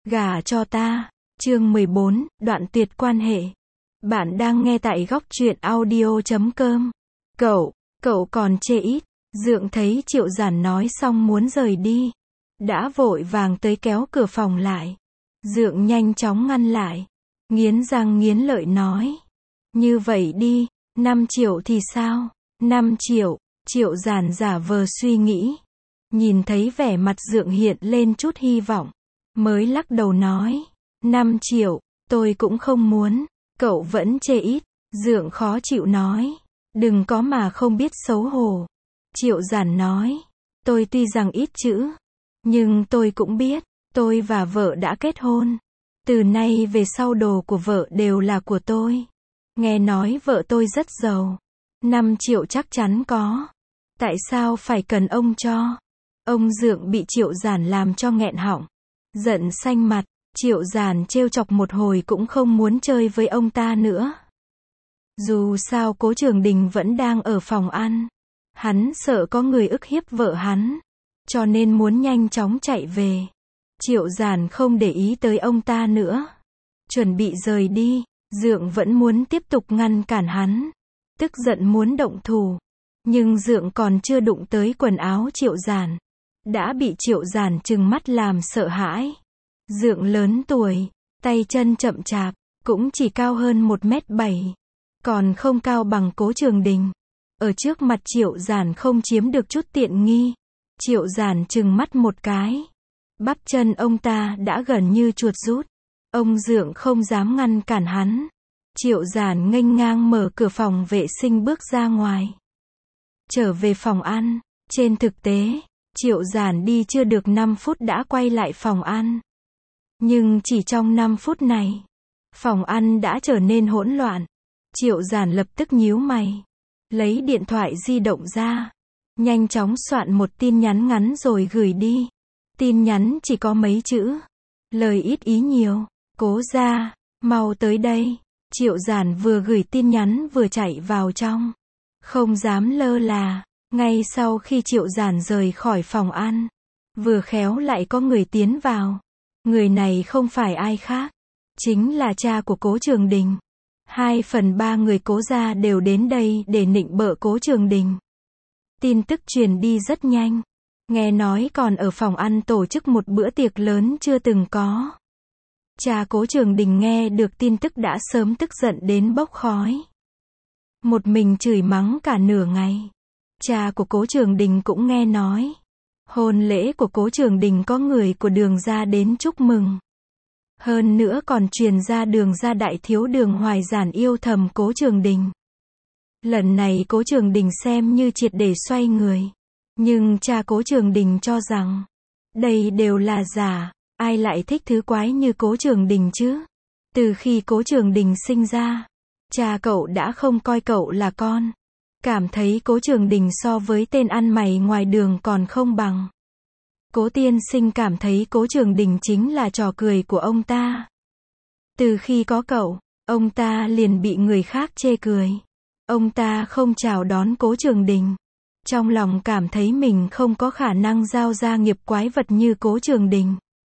Gả cho ta. Chương 14, đoạn tuyệt quan hệ. Bạn đang nghe tại góc truyện audio.com. Cậu còn chê ít. Dượng thấy Triệu Giản nói xong muốn rời đi. Đã vội vàng tới kéo cửa phòng lại. Dượng nhanh chóng ngăn lại. Nghiến răng nghiến lợi nói. Như vậy đi, 5 triệu thì sao? 5 triệu, Triệu Giản giả vờ suy nghĩ. Nhìn thấy vẻ mặt Dượng hiện lên chút hy vọng. Mới lắc đầu nói. 5 triệu, tôi cũng không muốn. Cậu vẫn chê ít. Dượng khó chịu nói. Đừng có mà không biết xấu hổ. Triệu Giản nói. Tôi tuy rằng ít chữ, nhưng tôi cũng biết, tôi và vợ đã kết hôn. Từ nay về sau đồ của vợ đều là của tôi. Nghe nói vợ tôi rất giàu. 5 triệu chắc chắn có. Tại sao phải cần ông cho? Ông Dượng bị Triệu Giản làm cho nghẹn họng. Giận xanh mặt. Triệu Giản trêu chọc một hồi cũng không muốn chơi với ông ta nữa. Dù sao Cố Trường Đình vẫn đang ở phòng ăn. Hắn sợ có người ức hiếp vợ hắn, cho nên muốn nhanh chóng chạy về. Triệu Giản không để ý tới ông ta nữa. Chuẩn bị rời đi. Dượng vẫn muốn tiếp tục ngăn cản hắn. Tức giận muốn động thủ. Nhưng Dượng còn chưa đụng tới quần áo Triệu Giản, đã bị Triệu Giản trừng mắt làm sợ hãi. Dượng lớn tuổi, tay chân chậm chạp, cũng chỉ cao hơn 1m7. Còn không cao bằng Cố Trường Đình. Ở trước mặt Triệu Giản không chiếm được chút tiện nghi. Triệu Giản trừng mắt một cái. Bắp chân ông ta đã gần như chuột rút. Ông Dượng không dám ngăn cản hắn. Triệu Giản nghênh ngang mở cửa phòng vệ sinh bước ra ngoài. Trở về phòng ăn. Trên thực tế, Triệu Giản đi chưa được 5 phút đã quay lại phòng ăn. Nhưng chỉ trong 5 phút này, phòng ăn đã trở nên hỗn loạn. Triệu Giản lập tức nhíu mày. Lấy điện thoại di động ra. Nhanh chóng soạn một tin nhắn ngắn rồi gửi đi. Tin nhắn chỉ có mấy chữ. Lời ít ý nhiều. Cố gia, mau tới đây. Triệu Giản vừa gửi tin nhắn vừa chạy vào trong. Không dám lơ là. Ngay sau khi Triệu Giản rời khỏi phòng ăn, vừa khéo lại có người tiến vào. Người này không phải ai khác, chính là cha của Cố Trường Đình. 2/3 người Cố gia đều đến đây để nịnh bợ Cố Trường Đình. Tin tức truyền đi rất nhanh. Nghe nói còn ở phòng ăn tổ chức một bữa tiệc lớn chưa từng có. Cha Cố Trường Đình nghe được tin tức đã sớm tức giận đến bốc khói. Một mình chửi mắng cả nửa ngày. Cha của Cố Trường Đình cũng nghe nói. Hôn lễ của Cố Trường Đình có người của Đường gia đến chúc mừng. Hơn nữa còn truyền ra Đường gia đại thiếu Đường Hoài Giản yêu thầm Cố Trường Đình. Lần này Cố Trường Đình xem như triệt để xoay người. Nhưng cha Cố Trường Đình cho rằng, đây đều là giả, ai lại thích thứ quái như Cố Trường Đình chứ? Từ khi Cố Trường Đình sinh ra, cha cậu đã không coi cậu là con. Cảm thấy Cố Trường Đình so với tên ăn mày ngoài đường còn không bằng. Cố tiên sinh cảm thấy Cố Trường Đình chính là trò cười của ông ta. Từ khi có cậu, ông ta liền bị người khác chê cười. Ông ta không chào đón Cố Trường Đình. Trong lòng cảm thấy mình không có khả năng giao gia nghiệp quái vật như Cố Trường Đình.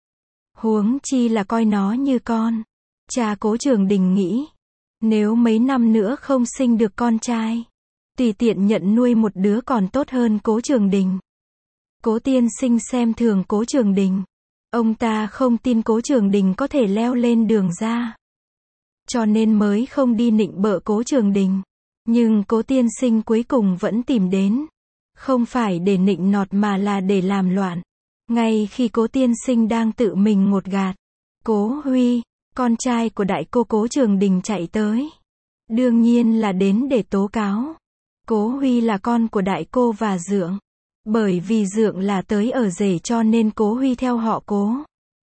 Huống chi là coi nó như con. Cha Cố Trường Đình nghĩ, nếu mấy năm nữa không sinh được con trai, tùy tiện nhận nuôi một đứa còn tốt hơn Cố Trường Đình. Cố tiên sinh xem thường Cố Trường Đình. Ông ta không tin Cố Trường Đình có thể leo lên Đường gia. Cho nên mới không đi nịnh bợ Cố Trường Đình. Nhưng Cố tiên sinh cuối cùng vẫn tìm đến. Không phải để nịnh nọt mà là để làm loạn. Ngay khi Cố tiên sinh đang tự mình ngột gạt, Cố Huy, con trai của đại cô Cố Trường Đình chạy tới. Đương nhiên là đến để tố cáo. Cố Huy là con của đại cô và Dượng. Bởi vì Dượng là tới ở rể cho nên Cố Huy theo họ Cố.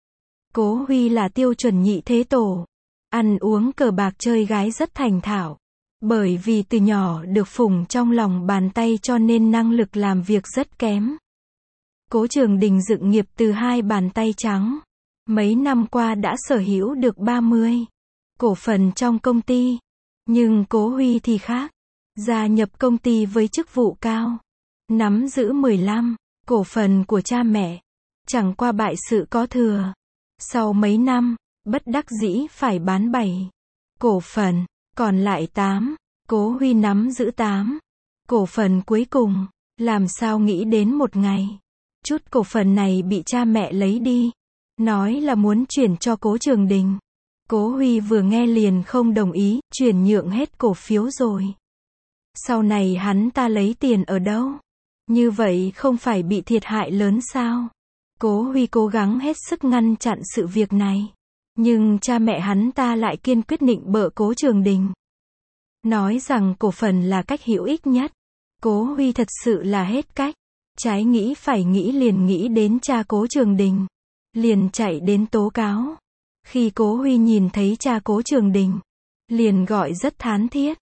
Cố Huy là tiêu chuẩn nhị thế tổ. Ăn uống cờ bạc chơi gái rất thành thạo. Bởi vì từ nhỏ được phủng trong lòng bàn tay cho nên năng lực làm việc rất kém. Cố Trường Đình dựng nghiệp từ 2 bàn tay trắng. Mấy năm qua đã sở hữu được 30 cổ phần trong công ty. Nhưng Cố Huy thì khác. Gia nhập công ty với chức vụ cao. Nắm giữ 15 cổ phần của cha mẹ. Chẳng qua bại sự có thừa. Sau mấy năm, bất đắc dĩ phải bán 7 cổ phần, còn lại 8. Cố Huy nắm giữ 8 cổ phần cuối cùng. Làm sao nghĩ đến một ngày, chút cổ phần này bị cha mẹ lấy đi. Nói là muốn chuyển cho Cố Trường Đình. Cố Huy vừa nghe liền không đồng ý, chuyển nhượng hết cổ phiếu rồi. Sau này hắn ta lấy tiền ở đâu? Như vậy không phải bị thiệt hại lớn sao? Cố Huy cố gắng hết sức ngăn chặn sự việc này. Nhưng cha mẹ hắn ta lại kiên quyết nịnh bợ Cố Trường Đình. Nói rằng cổ phần là cách hữu ích nhất. Cố Huy thật sự là hết cách. Trái nghĩ phải nghĩ liền nghĩ đến cha Cố Trường Đình. Liền chạy đến tố cáo. Khi Cố Huy nhìn thấy cha Cố Trường Đình, liền gọi rất thán thiết.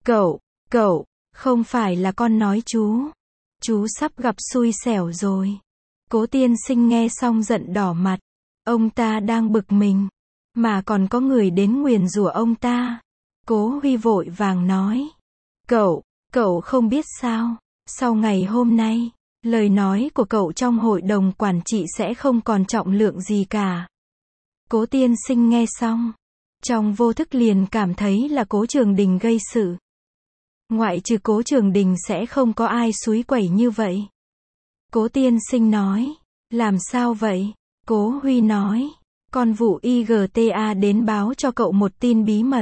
Cậu, không phải là con nói chú sắp gặp xui xẻo rồi. Cố tiên sinh nghe xong giận đỏ mặt. Ông ta đang bực mình, mà còn có người đến nguyền rủa ông ta. Cố Huy vội vàng nói. Cậu không biết sao, sau ngày hôm nay, lời nói của cậu trong hội đồng quản trị sẽ không còn trọng lượng gì cả. Cố tiên sinh nghe xong, trong vô thức liền cảm thấy là Cố Trường Đình gây sự. Ngoại trừ Cố Trường Đình sẽ không có ai xúi quẩy như vậy. Cố tiên sinh nói. Làm sao vậy? Cố Huy nói. Con vụ IGTA đến báo cho cậu một tin bí mật.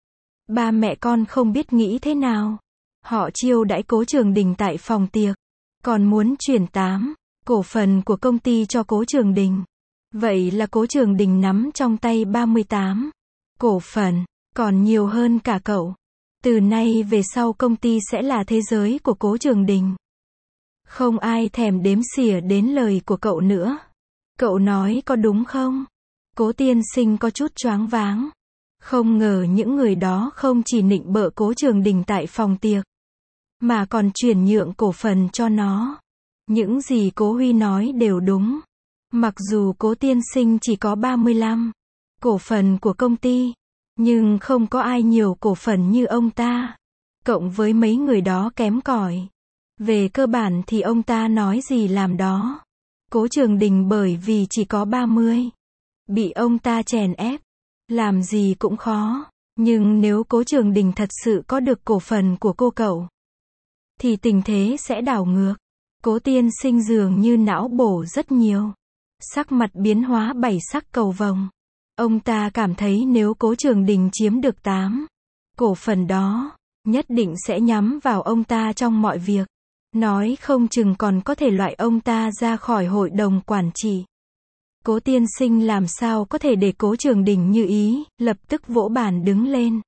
Ba mẹ con không biết nghĩ thế nào. Họ chiêu đãi Cố Trường Đình tại phòng tiệc. Còn muốn chuyển 8 cổ phần của công ty cho Cố Trường Đình. Vậy là Cố Trường Đình nắm trong tay 38 cổ phần, còn nhiều hơn cả cậu. Từ nay về sau công ty sẽ là thế giới của Cố Trường Đình. Không ai thèm đếm xỉa đến lời của cậu nữa. Cậu nói có đúng không? Cố tiên sinh có chút choáng váng. Không ngờ những người đó không chỉ nịnh bợ Cố Trường Đình tại phòng tiệc, mà còn chuyển nhượng cổ phần cho nó. Những gì Cố Huy nói đều đúng. Mặc dù Cố tiên sinh chỉ có 35 cổ phần của công ty, nhưng không có ai nhiều cổ phần như ông ta. Cộng với mấy người đó kém cỏi. Về cơ bản thì ông ta nói gì làm đó. Cố Trường Đình bởi vì chỉ có 30, bị ông ta chèn ép, làm gì cũng khó. Nhưng nếu Cố Trường Đình thật sự có được cổ phần của cô cậu, thì tình thế sẽ đảo ngược. Cố tiên sinh dường như não bổ rất nhiều. Sắc mặt biến hóa 7 sắc cầu vồng. Ông ta cảm thấy nếu Cố Trường Đình chiếm được 8 cổ phần đó, nhất định sẽ nhắm vào ông ta trong mọi việc. Nói không chừng còn có thể loại ông ta ra khỏi hội đồng quản trị. Cố tiên sinh làm sao có thể để Cố Trường Đình như ý, lập tức vỗ bàn đứng lên.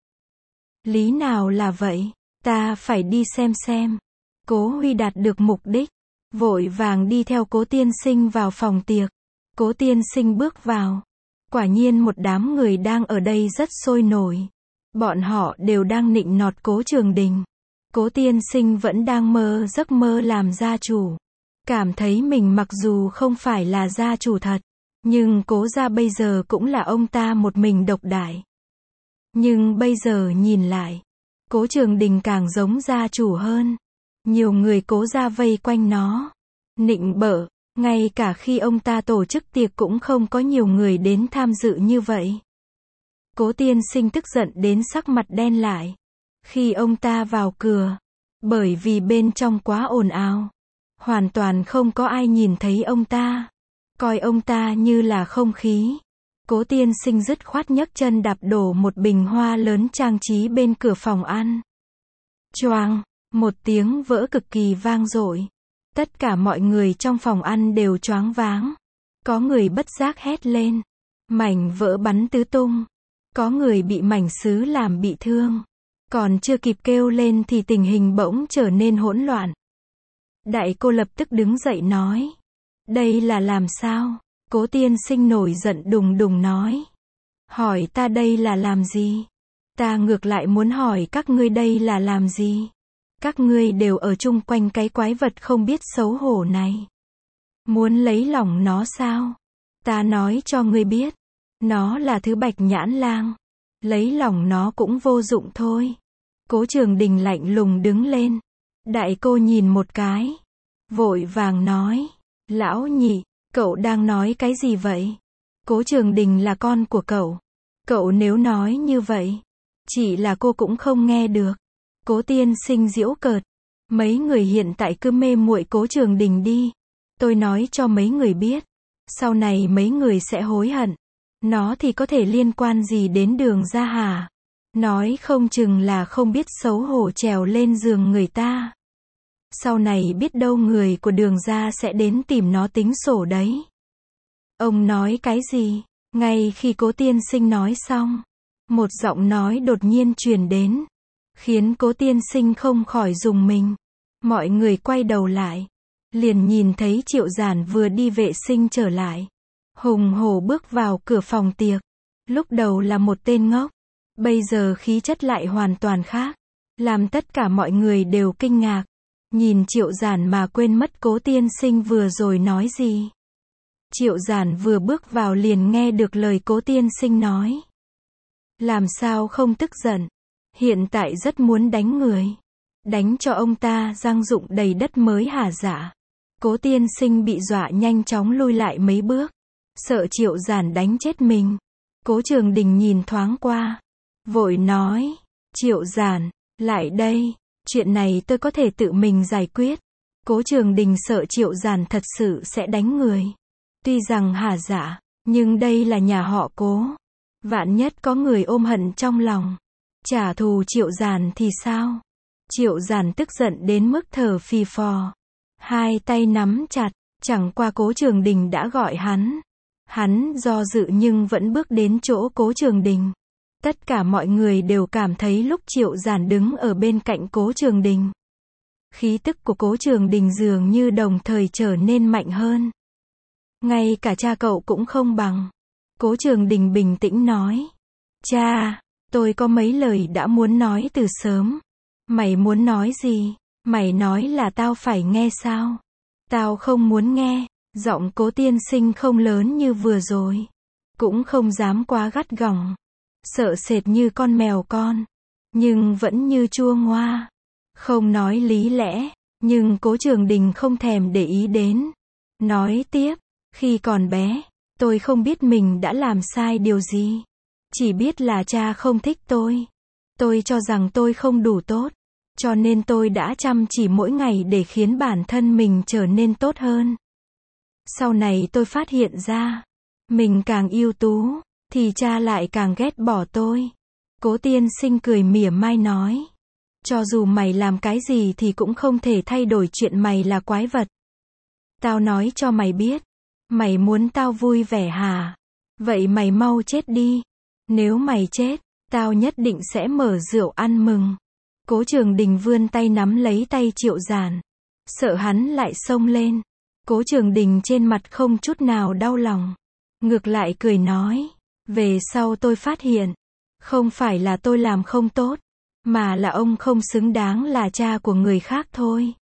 Lý nào là vậy? Ta phải đi xem. Cố Huy đạt được mục đích, vội vàng đi theo Cố tiên sinh vào phòng tiệc. Cố tiên sinh bước vào. Quả nhiên một đám người đang ở đây rất sôi nổi. Bọn họ đều đang nịnh nọt Cố Trường Đình. Cố tiên sinh vẫn đang mơ giấc mơ làm gia chủ. Cảm thấy mình mặc dù không phải là gia chủ thật, nhưng Cố gia bây giờ cũng là ông ta một mình độc đại. Nhưng bây giờ nhìn lại, Cố Trường Đình càng giống gia chủ hơn. Nhiều người Cố gia vây quanh nó, nịnh bợ, ngay cả khi ông ta tổ chức tiệc cũng không có nhiều người đến tham dự như vậy. Cố tiên sinh tức giận đến sắc mặt đen lại. Khi ông ta vào cửa, bởi vì bên trong quá ồn ào, hoàn toàn không có ai nhìn thấy ông ta, coi ông ta như là không khí. Cố tiên sinh dứt khoát nhấc chân đạp đổ một bình hoa lớn trang trí bên cửa phòng ăn. Choang, một tiếng vỡ cực kỳ vang dội. Tất cả mọi người trong phòng ăn đều choáng váng. Có người bất giác hét lên. Mảnh vỡ bắn tứ tung. Có người bị mảnh sứ làm bị thương. Còn chưa kịp kêu lên thì tình hình bỗng trở nên hỗn loạn. Đại cô lập tức đứng dậy nói. Đây là làm sao? Cố tiên sinh nổi giận đùng đùng nói. Hỏi ta đây là làm gì? Ta ngược lại muốn hỏi các ngươi đây là làm gì? Các ngươi đều ở chung quanh cái quái vật không biết xấu hổ này. Muốn lấy lòng nó sao? Ta nói cho ngươi biết. Nó là thứ bạch nhãn lang. Lấy lòng nó cũng vô dụng thôi. Cố Trường Đình lạnh lùng đứng lên. Đại cô nhìn một cái. Vội vàng nói. Lão nhị, cậu đang nói cái gì vậy? Cố Trường Đình là con của cậu. Cậu nếu nói như vậy, chỉ là cô cũng không nghe được. Cố tiên sinh giễu cợt. Mấy người hiện tại cứ mê muội Cố Trường Đình đi. Tôi nói cho mấy người biết. Sau này mấy người sẽ hối hận. Nó thì có thể liên quan gì đến Đường gia hả? Nói không chừng là không biết xấu hổ trèo lên giường người ta. Sau này biết đâu người của Đường gia sẽ đến tìm nó tính sổ đấy. Ông nói cái gì? Ngay khi Cố tiên sinh nói xong, một giọng nói đột nhiên truyền đến, khiến Cố tiên sinh không khỏi rùng mình. Mọi người quay đầu lại, liền nhìn thấy Triệu Giản vừa đi vệ sinh trở lại, hùng hổ bước vào cửa phòng tiệc. Lúc đầu là một tên ngốc, bây giờ khí chất lại hoàn toàn khác, làm tất cả mọi người đều kinh ngạc. Nhìn Triệu Giản mà quên mất Cố tiên sinh vừa rồi nói gì. Triệu Giản vừa bước vào liền nghe được lời Cố tiên sinh nói. Làm sao không tức giận? Hiện tại rất muốn đánh người. Đánh cho ông ta răng rụng đầy đất mới hả dạ? Cố tiên sinh bị dọa nhanh chóng lui lại mấy bước. Sợ Triệu Giản đánh chết mình. Cố Trường Đình nhìn thoáng qua. Vội nói. Triệu Giản, lại đây. Chuyện này tôi có thể tự mình giải quyết. Cố Trường Đình sợ Triệu Giản thật sự sẽ đánh người. Tuy rằng hả dạ, nhưng đây là nhà họ Cố. Vạn nhất có người ôm hận trong lòng. Trả thù Triệu Giản thì sao? Triệu Giản tức giận đến mức thở phì phò. Hai tay nắm chặt, chẳng qua Cố Trường Đình đã gọi hắn. Hắn do dự nhưng vẫn bước đến chỗ Cố Trường Đình. Tất cả mọi người đều cảm thấy lúc Triệu Giản đứng ở bên cạnh Cố Trường Đình, khí tức của Cố Trường Đình dường như đồng thời trở nên mạnh hơn. Ngay cả cha cậu cũng không bằng. Cố Trường Đình bình tĩnh nói. Cha, tôi có mấy lời đã muốn nói từ sớm. Mày muốn nói gì? Mày nói là tao phải nghe sao? Tao không muốn nghe. Giọng Cố tiên sinh không lớn như vừa rồi. Cũng không dám quá gắt gỏng. Sợ sệt như con mèo con. Nhưng vẫn như chua ngoa. Không nói lý lẽ. Nhưng Cố Trường Đình không thèm để ý đến. Nói tiếp. Khi còn bé, tôi không biết mình đã làm sai điều gì. Chỉ biết là cha không thích tôi. Tôi cho rằng tôi không đủ tốt. Cho nên tôi đã chăm chỉ mỗi ngày để khiến bản thân mình trở nên tốt hơn. Sau này tôi phát hiện ra, mình càng ưu tú, thì cha lại càng ghét bỏ tôi. Cố tiên sinh cười mỉa mai nói. Cho dù mày làm cái gì thì cũng không thể thay đổi chuyện mày là quái vật. Tao nói cho mày biết. Mày muốn tao vui vẻ hả? Vậy mày mau chết đi. Nếu mày chết, tao nhất định sẽ mở rượu ăn mừng. Cố Trường Đình vươn tay nắm lấy tay Triệu Giản. Sợ hắn lại xông lên. Cố Trường Đình trên mặt không chút nào đau lòng. Ngược lại cười nói. Về sau tôi phát hiện. Không phải là tôi làm không tốt. Mà là ông không xứng đáng là cha của người khác thôi.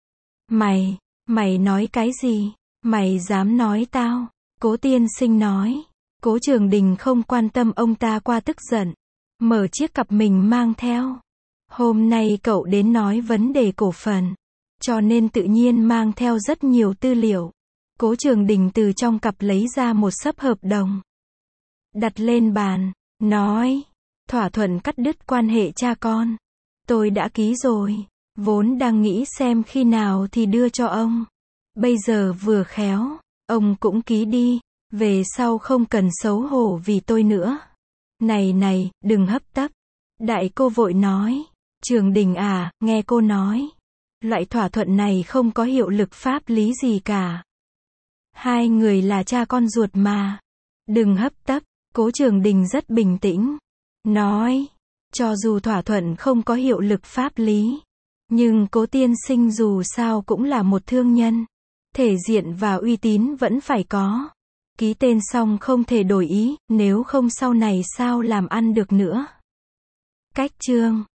Mày nói cái gì? Mày dám nói tao? Cố tiên sinh nói. Cố Trường Đình không quan tâm ông ta qua tức giận. Mở chiếc cặp mình mang theo. Hôm nay cậu đến nói vấn đề cổ phần. Cho nên tự nhiên mang theo rất nhiều tư liệu. Cố Trường Đình từ trong cặp lấy ra một xấp hợp đồng. Đặt lên bàn. Nói. Thỏa thuận cắt đứt quan hệ cha con. Tôi đã ký rồi. Vốn đang nghĩ xem khi nào thì đưa cho ông. Bây giờ vừa khéo. Ông cũng ký đi. Về sau không cần xấu hổ vì tôi nữa. Này, đừng hấp tấp. Đại cô vội nói. Trường Đình à, nghe cô nói. Loại thỏa thuận này không có hiệu lực pháp lý gì cả. Hai người là cha con ruột mà. Đừng hấp tấp. Cố Trường Đình rất bình tĩnh. Nói. Cho dù thỏa thuận không có hiệu lực pháp lý. Nhưng Cố tiên sinh dù sao cũng là một thương nhân. Thể diện và uy tín vẫn phải có. Ký tên xong không thể đổi ý, nếu không sau này sao làm ăn được nữa. Cách chương